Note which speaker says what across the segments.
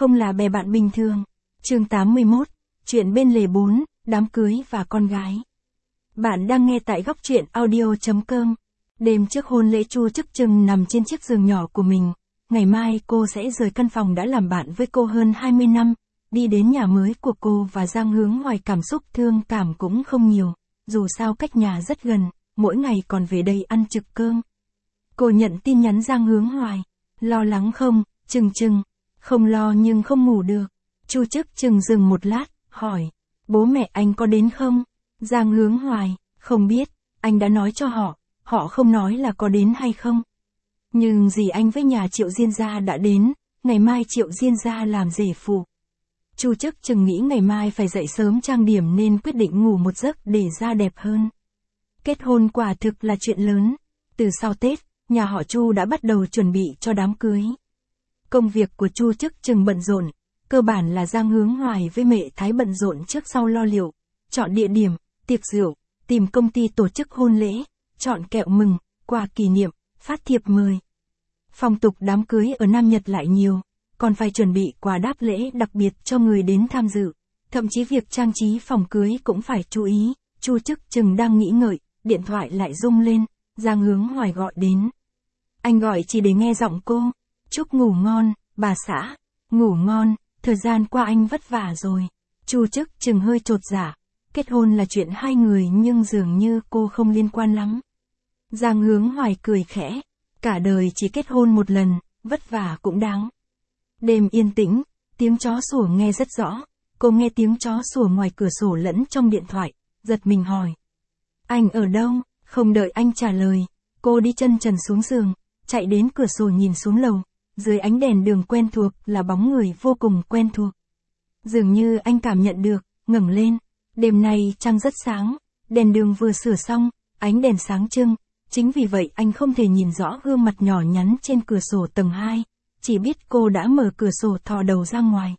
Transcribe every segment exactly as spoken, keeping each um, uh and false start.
Speaker 1: không là bè bạn bình thường. Chương tám mươi mốt, chuyện bên lề bốn, đám cưới và con gái. Bạn đang nghe tại góc truyện audio chấm com. Đêm trước hôn lễ, Chu Chức Chừng nằm trên chiếc giường nhỏ của mình. Ngày mai cô sẽ rời căn phòng đã làm bạn với cô hơn hai mươi năm, đi đến nhà mới của cô và Giang Hướng Hoài cảm xúc thương cảm cũng không nhiều. Dù sao cách nhà rất gần, mỗi ngày còn về đây ăn trực cơm. Cô nhận tin nhắn Giang Hướng Hoài. Lo lắng không, Chừng Chừng? Không lo nhưng không ngủ được. Chu Chức Chừng dừng một lát, hỏi. Bố mẹ anh có đến không? Giang Hướng Hoài, không biết, anh đã nói cho họ, họ không nói là có đến hay không. Nhưng dì anh với nhà Triệu Diên gia đã đến, ngày mai Triệu Diên gia làm rể phụ. Chu Chức Chừng nghĩ ngày mai phải dậy sớm trang điểm nên quyết định ngủ một giấc để da đẹp hơn. Kết hôn quả thực là chuyện lớn. Từ sau Tết, nhà họ Chu đã bắt đầu chuẩn bị cho đám cưới. Công việc của Chu Chức Chừng bận rộn, cơ bản là Giang Hướng Hoài với Mẹ Thái bận rộn trước sau lo liệu, chọn địa điểm, tiệc rượu, tìm công ty tổ chức hôn lễ, chọn kẹo mừng, quà kỷ niệm, phát thiệp mời. Phong tục đám cưới ở Nam Nhật lại nhiều, còn phải chuẩn bị quà đáp lễ đặc biệt cho người đến tham dự, thậm chí việc trang trí phòng cưới cũng phải chú ý. Chu Chức Chừng đang nghĩ ngợi, điện thoại lại rung lên, Giang Hướng Hoài gọi đến. Anh gọi chỉ để nghe giọng cô. Chúc ngủ ngon, bà xã. Ngủ ngon, thời gian qua anh vất vả rồi. Chu Chức Chừng hơi chột dạ. Kết hôn là chuyện hai người nhưng dường như cô không liên quan lắm. Giang Hướng Hoài cười khẽ. Cả đời chỉ kết hôn một lần, vất vả cũng đáng. Đêm yên tĩnh, tiếng chó sủa nghe rất rõ. Cô nghe tiếng chó sủa ngoài cửa sổ lẫn trong điện thoại, giật mình hỏi. Anh ở đâu? Không đợi anh trả lời, cô đi chân trần xuống giường, chạy đến cửa sổ nhìn xuống lầu. Dưới ánh đèn đường quen thuộc là bóng người vô cùng quen thuộc. Dường như anh cảm nhận được, ngẩng lên. Đêm nay trăng rất sáng, đèn đường vừa sửa xong, ánh đèn sáng trưng. Chính vì vậy anh không thể nhìn rõ gương mặt nhỏ nhắn trên cửa sổ tầng hai, chỉ biết cô đã mở cửa sổ thò đầu ra ngoài.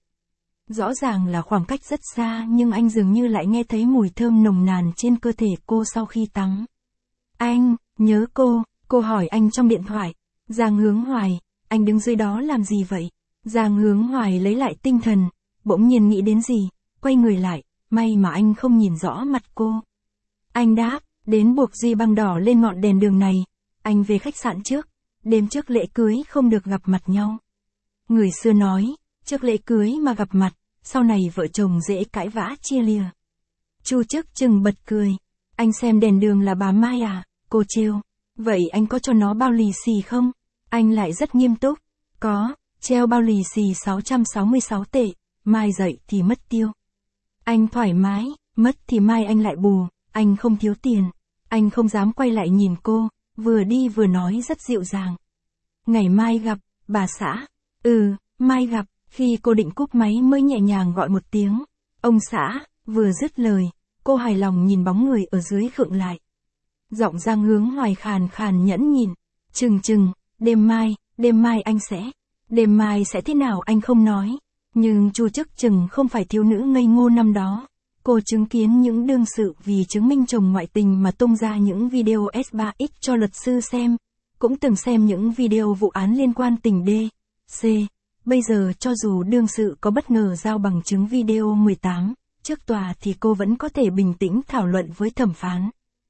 Speaker 1: Rõ ràng là khoảng cách rất xa nhưng anh dường như lại nghe thấy mùi thơm nồng nàn trên cơ thể cô sau khi tắm. Anh, nhớ cô, cô hỏi anh trong điện thoại. Giang Hướng Hoài, anh đứng dưới đó làm gì vậy? Giang Hướng Hoài lấy lại tinh thần, bỗng nhiên nghĩ đến gì, quay người lại, may mà anh không nhìn rõ mặt cô. Anh đáp, đến buộc dây băng đỏ lên ngọn đèn đường này, anh về khách sạn trước, đêm trước lễ cưới không được gặp mặt nhau. Người xưa nói, trước lễ cưới mà gặp mặt, sau này vợ chồng dễ cãi vã chia lìa. Chu Chức Chừng bật cười, anh xem đèn đường là bà Mai à? Cô trêu, vậy anh có cho nó bao lì xì không? Anh lại rất nghiêm túc, có, treo bao lì xì sáu trăm sáu mươi sáu tệ, mai dậy thì mất tiêu. Anh thoải mái, mất thì mai anh lại bù, anh không thiếu tiền. Anh không dám quay lại nhìn cô, vừa đi vừa nói rất dịu dàng. Ngày mai gặp, bà xã. Ừ, mai gặp. Khi cô định cúp máy mới nhẹ nhàng gọi một tiếng. Ông xã, vừa dứt lời, cô hài lòng nhìn bóng người ở dưới khựng lại. Giọng Giang Hướng Hoài khàn khàn nhẫn nhịn. Chừng Chừng, đêm mai, đêm mai anh sẽ, đêm mai sẽ thế nào anh không nói. Nhưng Chu Chức Chừng không phải thiếu nữ ngây ngô năm đó. Cô chứng kiến những đương sự vì chứng minh chồng ngoại tình mà tung ra những video S ba X cho luật sư xem. Cũng từng xem những video vụ án liên quan tình D, C. Bây giờ cho dù đương sự có bất ngờ giao bằng chứng video mười tám, trước tòa thì cô vẫn có thể bình tĩnh thảo luận với thẩm phán.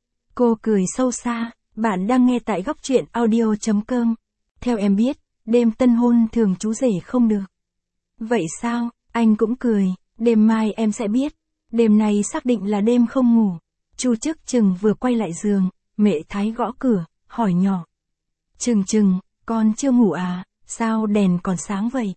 Speaker 1: Cô cười sâu xa, bạn đang nghe tại góc truyện audio chấm com. Theo em biết, đêm tân hôn thường chú rể không được. Vậy sao? Anh cũng cười, đêm mai em sẽ biết. Đêm nay xác định là đêm không ngủ. Chu Chức Chừng vừa quay lại giường, Mẹ Thái gõ cửa, hỏi nhỏ. Chừng Chừng, con chưa ngủ à? Sao đèn còn sáng vậy?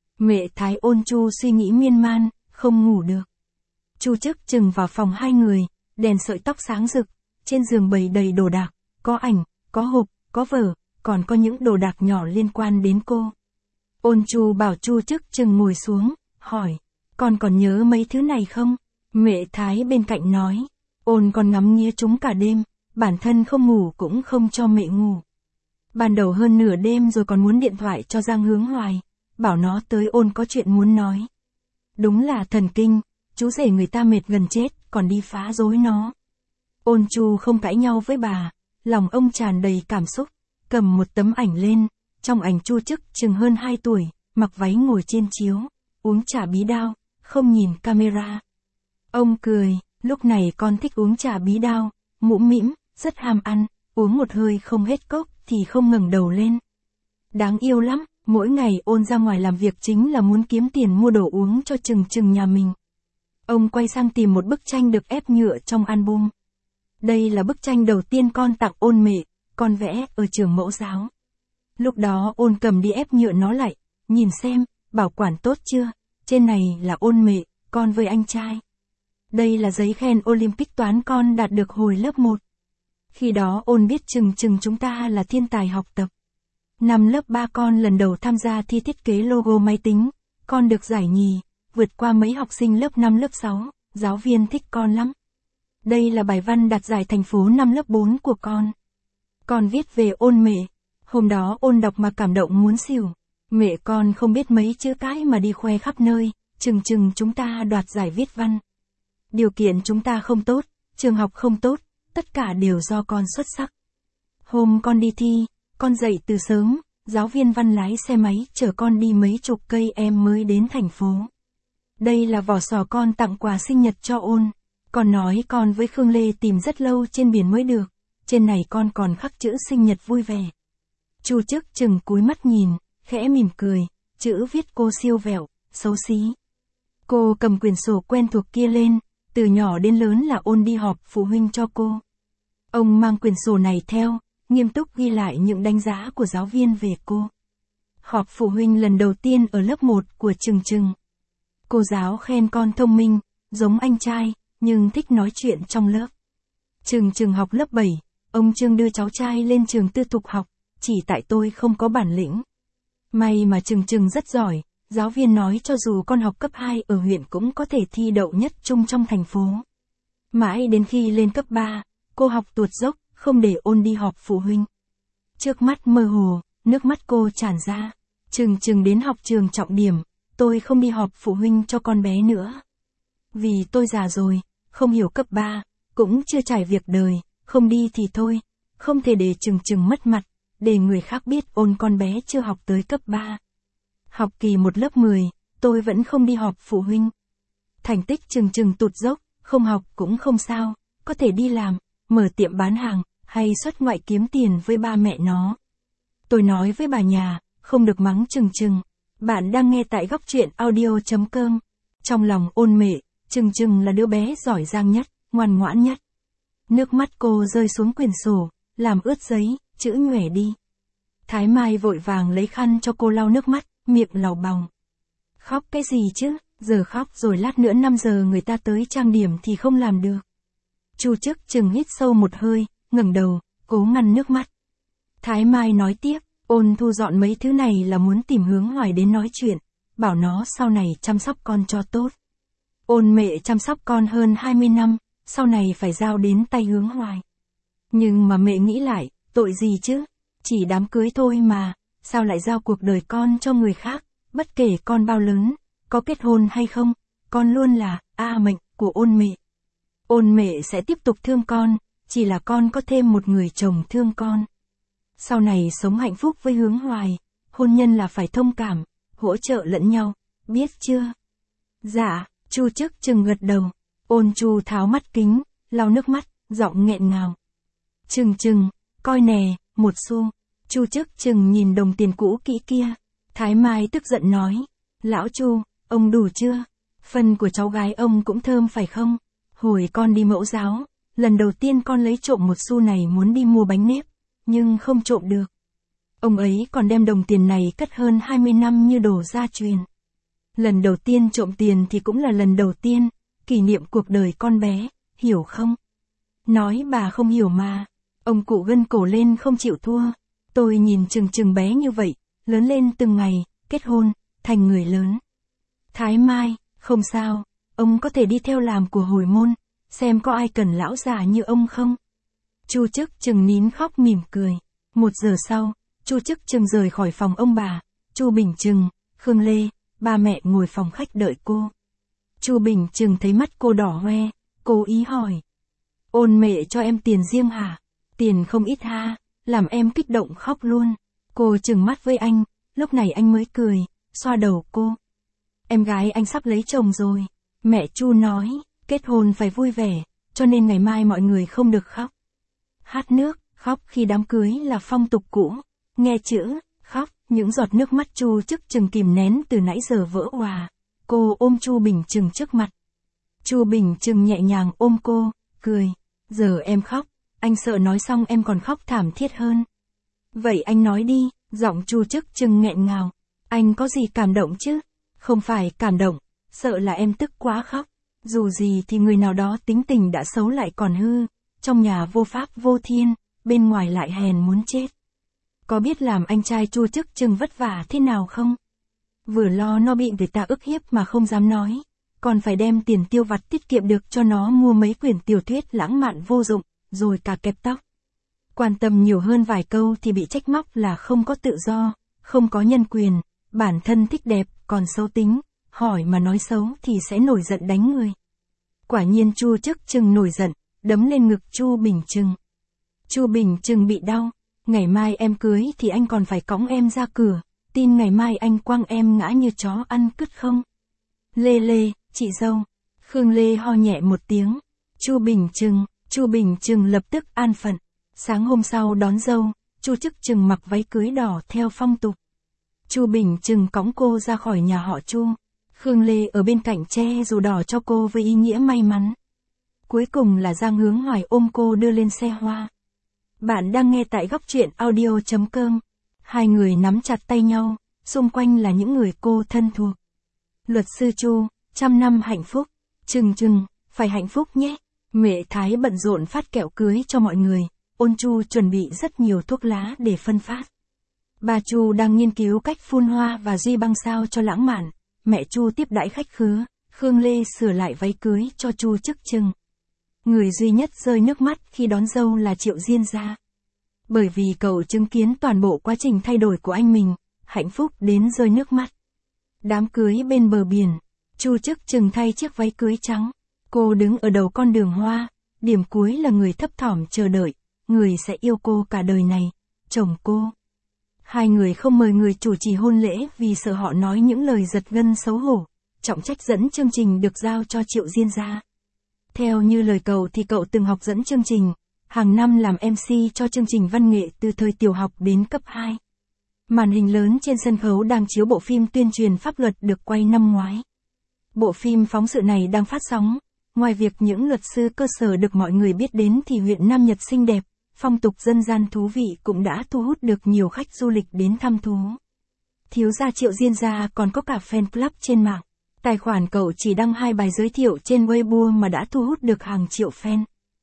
Speaker 1: Mẹ Thái ôn chu suy nghĩ miên man, không ngủ được. Chu Chức Chừng vào phòng hai người, đèn sợi tóc sáng rực, trên giường bày đầy đồ đạc, có ảnh, có hộp, có vở, còn có những đồ đạc nhỏ liên quan đến cô. Ôn chu bảo Chu Chức Chừng ngồi xuống, hỏi, con còn nhớ mấy thứ này không? Mẹ Thái bên cạnh nói, ôn còn ngắm nghía chúng cả đêm, bản thân không ngủ cũng không cho mẹ ngủ. Ban đầu hơn nửa đêm rồi còn muốn điện thoại cho Giang Hướng Hoài, bảo nó tới ôn có chuyện muốn nói. Đúng là thần kinh, chú rể người ta mệt gần chết, còn đi phá rối nó. Ôn chu không cãi nhau với bà, lòng ông tràn đầy cảm xúc, cầm một tấm ảnh lên, trong ảnh Chu Chức Chừng hơn hai tuổi, mặc váy ngồi trên chiếu, uống trà bí đao, không nhìn camera. Ông cười, lúc này con thích uống trà bí đao, mũm mĩm, rất ham ăn, uống một hơi không hết cốc thì không ngẩng đầu lên. Đáng yêu lắm, mỗi ngày Ôn ra ngoài làm việc chính là muốn kiếm tiền mua đồ uống cho Trừng Trừng nhà mình. Ông quay sang tìm một bức tranh được ép nhựa trong album. Đây là bức tranh đầu tiên con tặng Ôn Mệ, con vẽ ở trường mẫu giáo. Lúc đó Ôn cầm đi ép nhựa nó lại, nhìn xem, bảo quản tốt chưa, trên này là Ôn Mệ, con với anh trai. Đây là giấy khen Olympic toán con đạt được hồi lớp một. Khi đó Ôn biết Trừng Trừng chúng ta là thiên tài học tập. Năm lớp ba con lần đầu tham gia thi thiết kế logo máy tính, con được giải nhì, vượt qua mấy học sinh lớp năm lớp sáu, giáo viên thích con lắm. Đây là bài văn đạt giải thành phố năm lớp bốn của con. Con viết về Ôn Mệ, hôm đó Ôn đọc mà cảm động muốn xỉu. Mẹ con không biết mấy chữ cái mà đi khoe khắp nơi, Trừng Trừng chúng ta đoạt giải viết văn. Điều kiện chúng ta không tốt, trường học không tốt, tất cả đều do con xuất sắc. Hôm con đi thi, con dậy từ sớm, giáo viên văn lái xe máy chở con đi mấy chục cây em mới đến thành phố. Đây là vỏ sò con tặng quà sinh nhật cho Ôn. Con nói con với Khương Lê tìm rất lâu trên biển mới được, trên này con còn khắc chữ sinh nhật vui vẻ. Chu Chức Chừng cúi mắt nhìn, khẽ mỉm cười, chữ viết cô siêu vẹo, xấu xí. Cô cầm quyển sổ quen thuộc kia lên, từ nhỏ đến lớn là Ôn đi họp phụ huynh cho cô. Ông mang quyển sổ này theo, nghiêm túc ghi lại những đánh giá của giáo viên về cô. Họp phụ huynh lần đầu tiên ở lớp một của Trừng Trừng. Cô giáo khen con thông minh, giống anh trai, nhưng thích nói chuyện trong lớp. Trừng Trừng học lớp bảy, ông Trương đưa cháu trai lên trường tư thục học, chỉ tại tôi không có bản lĩnh. May mà Trừng Trừng rất giỏi, giáo viên nói cho dù con học cấp hai ở huyện cũng có thể thi đậu nhất trung trong thành phố. Mãi đến khi lên cấp ba, cô học tuột dốc, không để Ôn đi họp phụ huynh. Trước mắt mơ hồ, nước mắt cô tràn ra. Trừng Trừng đến học trường trọng điểm, tôi không đi họp phụ huynh cho con bé nữa. Vì tôi già rồi, không hiểu cấp ba, cũng chưa trải việc đời, không đi thì thôi, không thể để Trừng Trừng mất mặt, để người khác biết Ôn con bé chưa học tới cấp ba. Học kỳ một lớp mười, tôi vẫn không đi họp phụ huynh. Thành tích Trừng Trừng tụt dốc, không học cũng không sao, có thể đi làm, mở tiệm bán hàng, hay xuất ngoại kiếm tiền với ba mẹ nó. Tôi nói với bà nhà, không được mắng Trừng Trừng. Bạn đang nghe tại góc truyện audio chấm com. Trong lòng Ôn Mệ, Trừng Trừng là đứa bé giỏi giang nhất, ngoan ngoãn nhất. Nước mắt cô rơi xuống quyển sổ, làm ướt giấy, chữ nhoẻn đi. Thái Mai vội vàng lấy khăn cho cô lau nước mắt, miệng lầu bòng. Khóc cái gì chứ, giờ khóc rồi lát nữa năm giờ người ta tới trang điểm thì không làm được. Chu Chức Chừng hít sâu một hơi, ngẩng đầu, cố ngăn nước mắt. Thái Mai nói tiếp, Ôn thu dọn mấy thứ này là muốn tìm Hướng Hoài đến nói chuyện, bảo nó sau này chăm sóc con cho tốt. Ôn Mệ chăm sóc con hơn hai mươi năm, sau này phải giao đến tay Hướng Hoài. Nhưng mà mẹ nghĩ lại, tội gì chứ, chỉ đám cưới thôi mà, sao lại giao cuộc đời con cho người khác, bất kể con bao lớn, có kết hôn hay không, con luôn là A mệnh của Ôn Mệ. Ôn Mệ sẽ tiếp tục thương con, chỉ là con có thêm một người chồng thương con. Sau này sống hạnh phúc với Hướng Hoài, hôn nhân là phải thông cảm, hỗ trợ lẫn nhau, biết chưa? Dạ, Chu Chức Chừng gật đầu. Ôn Chu tháo mắt kính, lau nước mắt, giọng nghẹn ngào. Trừng Trừng, coi nè, một xu. Chu Chức Chừng nhìn đồng tiền cũ kỹ kia. Thái Mai tức giận nói, lão Chu, ông đủ chưa? Phần của cháu gái ông cũng thơm phải không? Hồi con đi mẫu giáo, lần đầu tiên con lấy trộm một xu này muốn đi mua bánh nếp, nhưng không trộm được. Ông ấy còn đem đồng tiền này cất hơn hai mươi năm như đồ gia truyền. Lần đầu tiên trộm tiền thì cũng là lần đầu tiên, kỷ niệm cuộc đời con bé, hiểu không? Nói bà không hiểu mà. Ông cụ gân cổ lên không chịu thua. Tôi nhìn Trừng Trừng bé như vậy, lớn lên từng ngày, kết hôn, thành người lớn. Thái Mai, không sao, ông có thể đi theo làm của hồi môn, xem có ai cần lão già như ông không? Chu Chức Chừng nín khóc mỉm cười. Một giờ sau, Chu Chức Chừng rời khỏi phòng ông bà. Chu Bình Chừng, Khương Lê, ba mẹ ngồi phòng khách đợi cô. Chu Bình Chừng thấy mắt cô đỏ hoe, cố ý hỏi. Ôn Mệ cho em tiền riêng hả? Tiền không ít ha, làm em kích động khóc luôn. Cô trừng mắt với anh, lúc này anh mới cười, xoa đầu cô. Em em gái anh sắp lấy chồng rồi. Mẹ Chu nói, kết hôn phải vui vẻ, cho nên ngày mai mọi người không được khóc. Hát nước, khóc khi đám cưới là phong tục cũ. Nghe chữ, khóc, những giọt nước mắt Chu Chức Chừng kìm nén từ nãy giờ vỡ òa. Cô ôm Chu Bình Chừng trước mặt. Chu Bình Chừng nhẹ nhàng ôm cô, cười. Giờ em khóc, anh sợ nói xong em còn khóc thảm thiết hơn. Vậy anh nói đi, giọng Chu Chức Chừng nghẹn ngào. Anh có gì cảm động chứ? Không phải cảm động, sợ là em tức quá khóc. Dù gì thì người nào đó tính tình đã xấu lại còn hư, trong nhà vô pháp vô thiên, bên ngoài lại hèn muốn chết. Có biết làm anh trai Chu Chức Chừng vất vả thế nào không? Vừa lo nó bị người ta ức hiếp mà không dám nói, còn phải đem tiền tiêu vặt tiết kiệm được cho nó mua mấy quyển tiểu thuyết lãng mạn vô dụng, rồi cả kẹp tóc. Quan tâm nhiều hơn vài câu thì bị trách móc là không có tự do, không có nhân quyền, bản thân thích đẹp, còn xấu tính, hỏi mà nói xấu thì sẽ nổi giận đánh người. Quả nhiên Chu Chức Chừng nổi giận, đấm lên ngực Chu Bình Chừng. Chu Bình Chừng bị đau, ngày mai em cưới thì anh còn phải cõng em ra cửa, tin ngày mai anh quăng em ngã như chó ăn cứt không? Lê Lê, chị dâu. Khương Lê ho nhẹ một tiếng. Chu Bình Chừng, Chu Bình Chừng lập tức an phận. Sáng hôm sau đón dâu, Chu Chức Chừng mặc váy cưới đỏ theo phong tục. Chu Bình Chừng cõng cô ra khỏi nhà họ Chu. Khương Lê ở bên cạnh che dù đỏ cho cô với ý nghĩa may mắn. Cuối cùng là Giang Hướng Hoài ôm cô đưa lên xe hoa. Bạn đang nghe tại góc truyện audio chấm com. Hai người nắm chặt tay nhau, xung quanh là những người cô thân thuộc. Luật sư Chu, trăm năm hạnh phúc. Chừng Chừng, phải hạnh phúc nhé. Mẹ Thái bận rộn phát kẹo cưới cho mọi người. Ôn Chu chuẩn bị rất nhiều thuốc lá để phân phát. Bà Chu đang nghiên cứu cách phun hoa và duy băng sao cho lãng mạn. Mẹ Chu tiếp đãi khách khứa, Khương Lê sửa lại váy cưới cho Chu Chức Chừng. Người duy nhất rơi nước mắt khi đón dâu là Triệu Diên Gia. Bởi vì cậu chứng kiến toàn bộ quá trình thay đổi của anh mình, hạnh phúc đến rơi nước mắt. Đám cưới bên bờ biển, Chu Chức Chừng thay chiếc váy cưới trắng. Cô đứng ở đầu con đường hoa, điểm cuối là người thấp thỏm chờ đợi, người sẽ yêu cô cả đời này, chồng cô. Hai người không mời người chủ trì hôn lễ vì sợ họ nói những lời giật gân xấu hổ. Trọng trách dẫn chương trình được giao cho Triệu Diên Gia. Theo như lời cậu thì cậu từng học dẫn chương trình, hàng năm làm em xê cho chương trình văn nghệ từ thời tiểu học đến cấp hai. Màn hình lớn trên sân khấu đang chiếu bộ phim tuyên truyền pháp luật được quay năm ngoái. Bộ phim phóng sự này đang phát sóng. Ngoài việc những luật sư cơ sở được mọi người biết đến thì huyện Nam Nhật xinh đẹp, phong tục dân gian thú vị cũng đã thu hút được nhiều khách du lịch đến thăm thú. Thiếu gia Triệu Diên Gia còn có cả fan club trên mạng. Tài khoản cậu chỉ đăng hai bài giới thiệu trên Weibo mà đã thu hút được hàng triệu fan.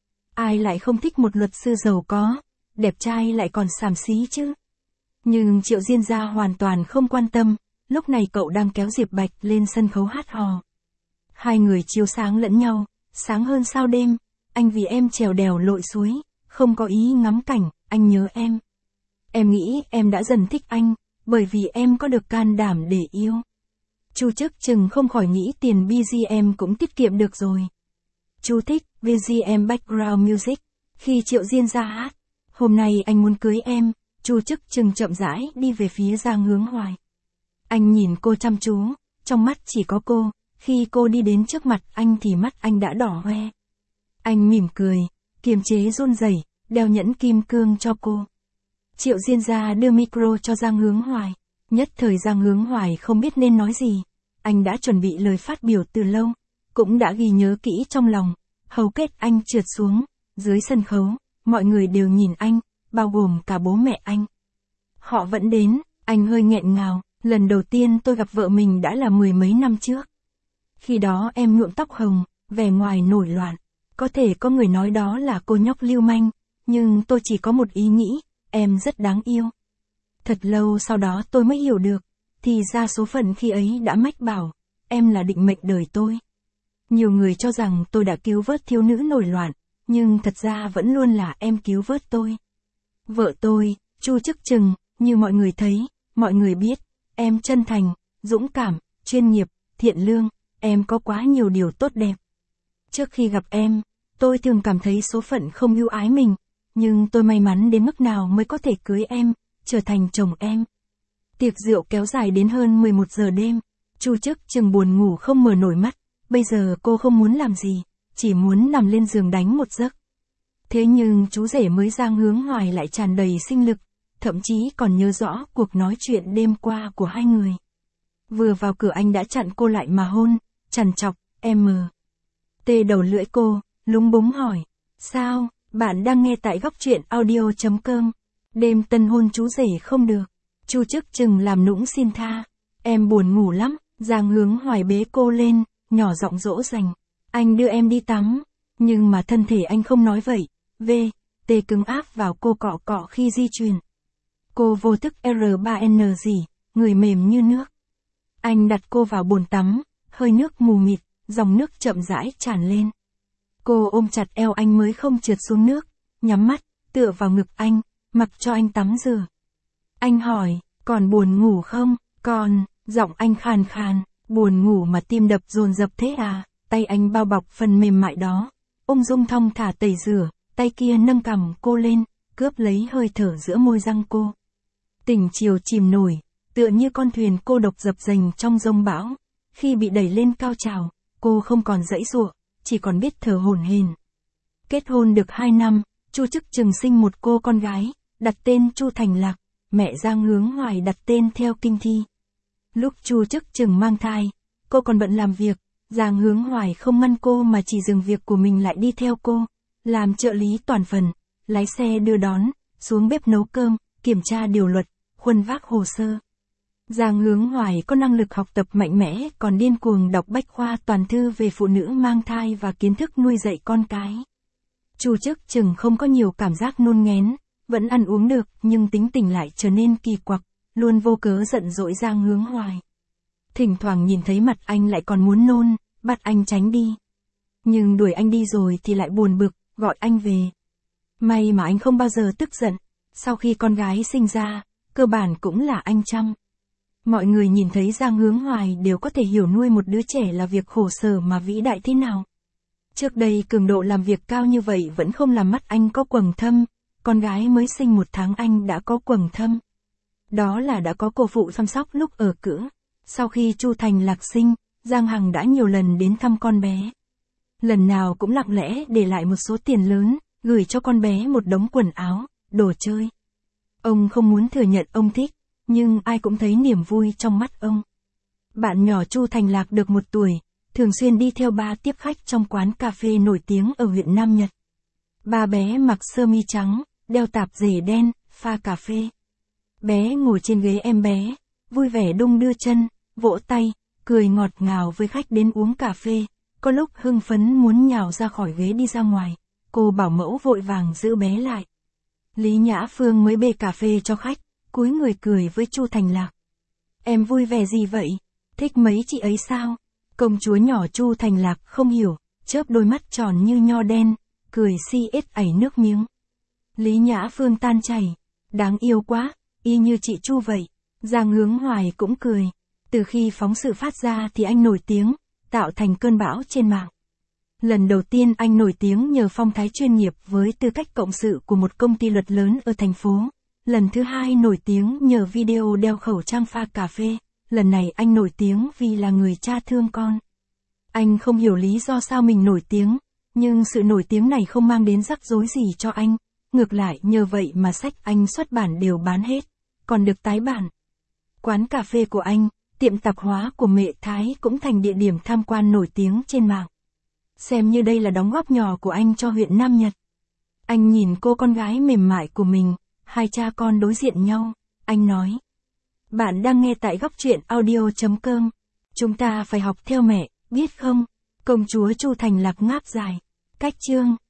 Speaker 1: Ai lại không thích một luật sư giàu có, đẹp trai lại còn xàm xí chứ? Nhưng Triệu Diên Gia hoàn toàn không quan tâm, lúc này cậu đang kéo Diệp Bạch lên sân khấu hát hò. Hai người chiếu sáng lẫn nhau, sáng hơn sao đêm, anh vì em trèo đèo lội suối, không có ý ngắm cảnh, anh nhớ em. Em nghĩ em đã dần thích anh, bởi vì em có được can đảm để yêu. Chu Chức Chừng không khỏi nghĩ tiền bê giê em cũng tiết kiệm được rồi. Chu thích bê giê em background music. Khi Triệu Diên Gia hát, hôm nay anh muốn cưới em, Chu Chức Chừng chậm rãi đi về phía Giang Hướng Hoài. Anh nhìn cô chăm chú, trong mắt chỉ có cô, khi cô đi đến trước mặt anh thì mắt anh đã đỏ hoe. Anh mỉm cười, kiềm chế run rẩy, đeo nhẫn kim cương cho cô. Triệu Diên Gia đưa micro cho Giang Hướng Hoài. Nhất thời Giang Hướng Hoài không biết nên nói gì. Anh đã chuẩn bị lời phát biểu từ lâu, cũng đã ghi nhớ kỹ trong lòng. Hầu kết anh trượt xuống, dưới sân khấu, mọi người đều nhìn anh, bao gồm cả bố mẹ anh. Họ vẫn đến, anh hơi nghẹn ngào, lần đầu tiên tôi gặp vợ mình đã là mười mấy năm trước. Khi đó em nhuộm tóc hồng, vẻ ngoài nổi loạn. Có thể có người nói đó là cô nhóc lưu manh, nhưng tôi chỉ có một ý nghĩ, em rất đáng yêu. Thật lâu sau đó tôi mới hiểu được, thì ra số phận khi ấy đã mách bảo, em là định mệnh đời tôi. Nhiều người cho rằng tôi đã cứu vớt thiếu nữ nổi loạn, nhưng thật ra vẫn luôn là em cứu vớt tôi. Vợ tôi, Chu Chức Chừng, như mọi người thấy, mọi người biết, em chân thành, dũng cảm, chuyên nghiệp, thiện lương, em có quá nhiều điều tốt đẹp. Trước khi gặp em, tôi thường cảm thấy số phận không ưu ái mình, nhưng tôi may mắn đến mức nào mới có thể cưới em, trở thành chồng em. Tiệc rượu kéo dài đến hơn mười một giờ đêm, Chu Chức Chừng buồn ngủ không mở nổi mắt, bây giờ cô không muốn làm gì, chỉ muốn nằm lên giường đánh một giấc. Thế nhưng chú rể mới Giang Hướng Hoài lại tràn đầy sinh lực, thậm chí còn nhớ rõ cuộc nói chuyện đêm qua của hai người. Vừa vào cửa anh đã chặn cô lại mà hôn, trằn trọc, em mờ. Tê đầu lưỡi cô, lúng búng hỏi. Sao, bạn đang nghe tại góc truyện audio.com. Đêm tân hôn chú rể không được. Chu Chức Chừng làm nũng xin tha. Em buồn ngủ lắm, Giang Hướng Hoài bế cô lên, nhỏ giọng dỗ dành. Anh đưa em đi tắm. Nhưng mà thân thể anh không nói vậy. V, Tê cứng áp vào cô cọ cọ khi di chuyển. Cô vô thức R ba N gì, người mềm như nước. Anh đặt cô vào bồn tắm, hơi nước mù mịt, dòng nước chậm rãi tràn lên. Cô ôm chặt eo anh mới không trượt xuống nước, nhắm mắt, tựa vào ngực anh, mặc cho anh tắm rửa. Anh hỏi, còn buồn ngủ không? Còn, giọng anh khàn khàn, buồn ngủ mà tim đập dồn dập thế à? Tay anh bao bọc phần mềm mại đó, ung dung thong thả tẩy rửa, tay kia nâng cằm cô lên, cướp lấy hơi thở giữa môi răng cô. Tình chiều chìm nổi, tựa như con thuyền cô độc dập dềnh trong giông bão. Khi bị đẩy lên cao trào, cô không còn giãy giụa, chỉ còn biết thở hổn hển. Kết hôn được hai năm, Chu Chức Chừng sinh một cô con gái, đặt tên Chu Thành Lạc, mẹ Giang Hướng Hoài đặt tên theo kinh thi. Lúc Chu Chức Chừng mang thai, cô còn bận làm việc, Giang Hướng Hoài không ngăn cô mà chỉ dừng việc của mình lại đi theo cô, làm trợ lý toàn phần, lái xe đưa đón, xuống bếp nấu cơm, kiểm tra điều luật, khuân vác hồ sơ. Giang Hướng Hoài có năng lực học tập mạnh mẽ, còn điên cuồng đọc bách khoa toàn thư về phụ nữ mang thai và kiến thức nuôi dạy con cái. Chu Chức Chừng không có nhiều cảm giác nôn nghén, vẫn ăn uống được, nhưng tính tình lại trở nên kỳ quặc, luôn vô cớ giận dỗi Giang Hướng Hoài. Thỉnh thoảng nhìn thấy mặt anh lại còn muốn nôn, bắt anh tránh đi. Nhưng đuổi anh đi rồi thì lại buồn bực, gọi anh về. May mà anh không bao giờ tức giận, sau khi con gái sinh ra, cơ bản cũng là anh chăm. Mọi người nhìn thấy Giang Hướng Hoài đều có thể hiểu nuôi một đứa trẻ là việc khổ sở mà vĩ đại thế nào. Trước đây cường độ làm việc cao như vậy vẫn không làm mắt anh có quầng thâm, con gái mới sinh một tháng anh đã có quầng thâm. Đó là đã có cô phụ chăm sóc lúc ở cữ. Sau khi Chu Thành Lạc sinh, Giang Hằng đã nhiều lần đến thăm con bé. Lần nào cũng lặng lẽ để lại một số tiền lớn, gửi cho con bé một đống quần áo, đồ chơi. Ông không muốn thừa nhận ông thích, nhưng ai cũng thấy niềm vui trong mắt ông. Bạn nhỏ Chu Thành Lạc được một tuổi, thường xuyên đi theo ba tiếp khách trong quán cà phê nổi tiếng ở huyện Nam Nhật. Ba bé mặc sơ mi trắng, đeo tạp dề đen, pha cà phê. Bé ngồi trên ghế em bé, vui vẻ đung đưa chân, vỗ tay, cười ngọt ngào với khách đến uống cà phê. Có lúc hưng phấn muốn nhào ra khỏi ghế đi ra ngoài, cô bảo mẫu vội vàng giữ bé lại. Lý Nhã Phương mới bê cà phê cho khách, cúi người cười với Chu Thành Lạc. Em vui vẻ gì vậy? Thích mấy chị ấy sao? Công chúa nhỏ Chu Thành Lạc không hiểu, chớp đôi mắt tròn như nho đen, cười si ết ảy nước miếng. Lý Nhã Phương tan chảy. Đáng yêu quá, y như chị Chu vậy. Giang Hướng Hoài cũng cười. Từ khi phóng sự phát ra thì anh nổi tiếng, tạo thành cơn bão trên mạng. Lần đầu tiên anh nổi tiếng nhờ phong thái chuyên nghiệp với tư cách cộng sự của một công ty luật lớn ở thành phố. Lần thứ hai nổi tiếng nhờ video đeo khẩu trang pha cà phê. Lần này anh nổi tiếng vì là người cha thương con. Anh không hiểu lý do sao mình nổi tiếng, nhưng sự nổi tiếng này không mang đến rắc rối gì cho anh. Ngược lại nhờ vậy mà sách anh xuất bản đều bán hết, còn được tái bản. Quán cà phê của anh, tiệm tạp hóa của mẹ Thái cũng thành địa điểm tham quan nổi tiếng trên mạng. Xem như đây là đóng góp nhỏ của anh cho huyện Nam Nhật. Anh nhìn cô con gái mềm mại của mình, hai cha con đối diện nhau, anh nói. Bạn đang nghe tại góc truyện audio.com. Chúng ta phải học theo mẹ, biết không? Công chúa Chu Thành Lạc ngáp dài. Cách chương.